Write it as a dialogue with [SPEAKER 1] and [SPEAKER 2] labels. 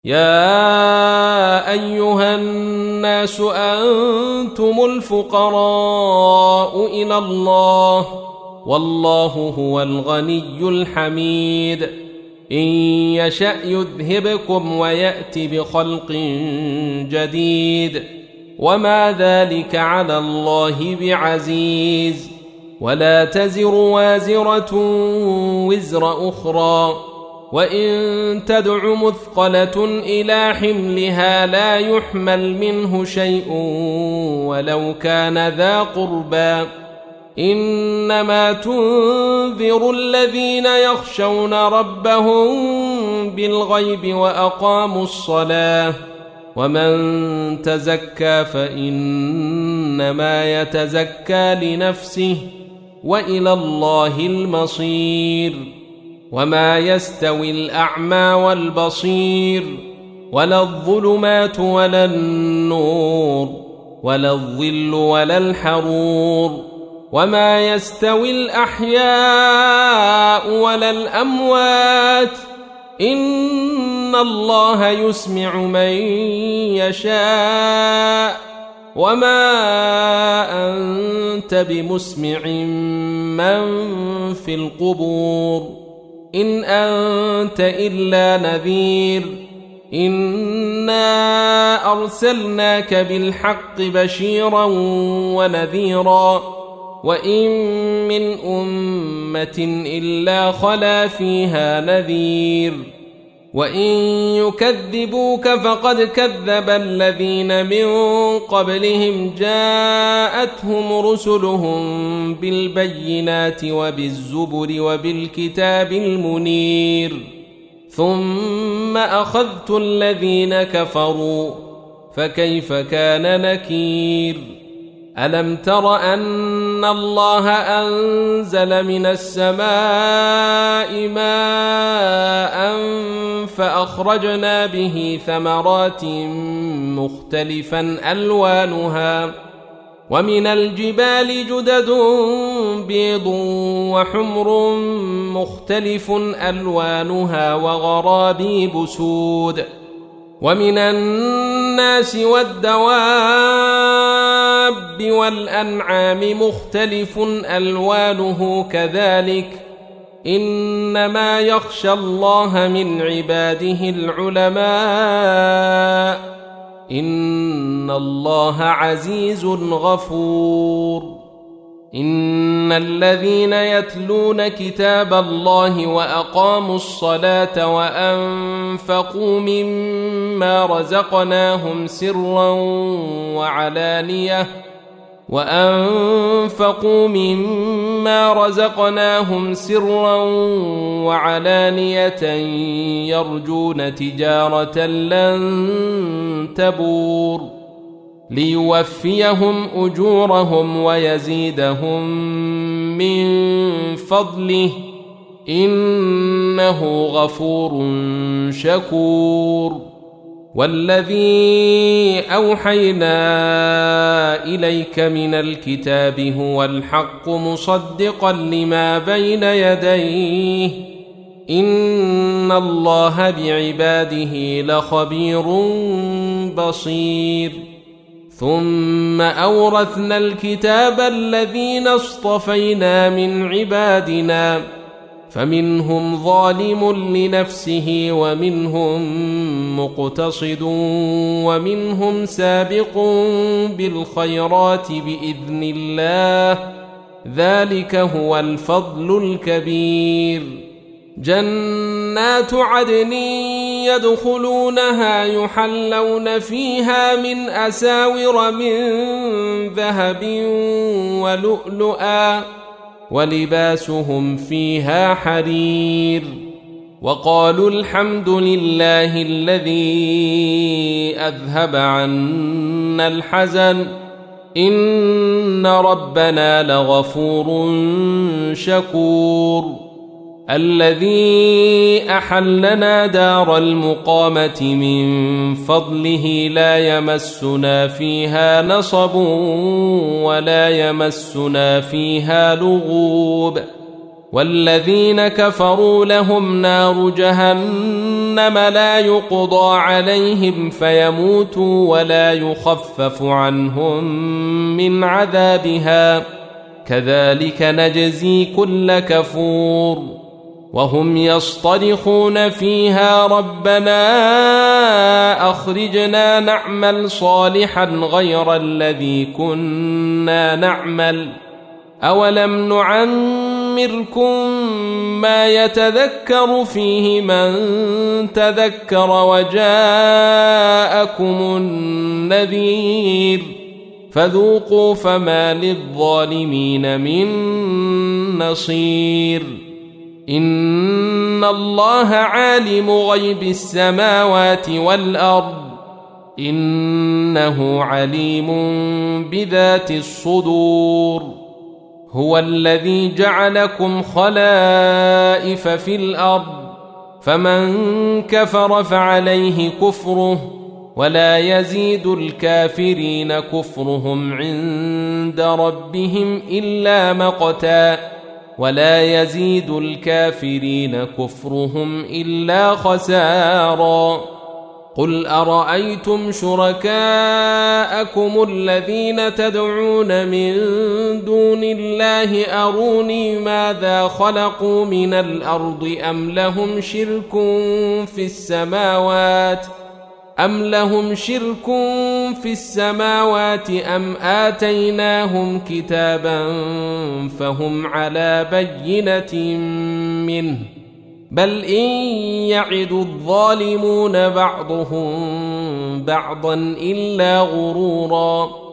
[SPEAKER 1] يا أيها الناس أنتم الفقراء إلى الله والله هو الغني الحميد إن يشأ يذهبكم ويأت بخلق جديد وما ذلك على الله بعزيز ولا تزر وازرة وزر أخرى وإن تدع مثقلة إلى حملها لا يحمل منه شيء ولو كان ذا قربى إنما تنذر الذين يخشون ربهم بالغيب وأقاموا الصلاة ومن تزكى فإنما يتزكى لنفسه وإلى الله المصير وما يستوي الأعمى والبصير ولا الظلمات ولا النور ولا الظل ولا الحرور وما يستوي الأحياء ولا الأموات إن الله يسمع من يشاء وما أنت بمسمع من في القبور إن أنت إلا نذير إنا أرسلناك بالحق بشيرا ونذيرا وإن من أمة إلا خلا فيها نذير وإن يكذبوك فقد كذب الذين من قبلهم جاءتهم رسلهم بالبينات وبالزبر وبالكتاب المنير ثم أخذت الذين كفروا فكيف كان نكير ألم تر أن الله أنزل من السماء ماء فأخرجنا به ثمرات مختلفا ألوانها ومن الجبال جدد بيض وحمر مختلف ألوانها وغرابيب سود ومن الناس والدواب والأنعام مختلف ألوانه كذلك إنما يخشى الله من عباده العلماء إن الله عزيز غفور إن الذين يتلون كتاب الله وأقاموا الصلاة وأنفقوا مما رزقناهم سرا وعلانية يرجون تجارة لن تبور ليوفيهم أجورهم ويزيدهم من فضله إنه غفور شكور والذي أوحينا إليك من الكتاب هو الحق مصدقا لما بين يديه إن الله بعباده لخبير بصير ثم أورثنا الكتاب الذين اصطفينا من عبادنا فمنهم ظالم لنفسه ومنهم مقتصد ومنهم سابق بالخيرات بإذن الله ذلك هو الفضل الكبير جنات عدن يدخلونها يحلون فيها من أساور من ذهب ولؤلؤا ولباسهم فيها حرير وقالوا الحمد لله الذي أذهب عنا الحزن إن ربنا لغفور شكور الذي أحلنا دار المقامة من فضله لا يمسنا فيها نصب ولا يمسنا فيها لغوب والذين كفروا لهم نار جهنم لا يقضى عليهم فيموتوا ولا يخفف عنهم من عذابها كذلك نجزي كل كفور وهم يصطرخون فيها ربنا أخرجنا نعمل صالحا غير الذي كنا نعمل أولم نعمركم ما يتذكر فيه من تذكر وجاءكم النذير فذوقوا فما للظالمين من نصير إن الله عالم غيب السماوات والأرض إنه عليم بذات الصدور هو الذي جعلكم خلائف في الأرض فمن كفر فعليه كفره ولا يزيد الكافرين كفرهم عند ربهم إلا مقتا ولا يزيد الكافرين كفرهم إلا خسارا قل أرأيتم شركاءكم الذين تدعون من دون الله أروني ماذا خلقوا من الأرض أم لهم شرك في السماوات أم آتيناهم كتابا فهم على بينة منه بل إن يعد الظالمون بعضهم بعضا إلا غرورا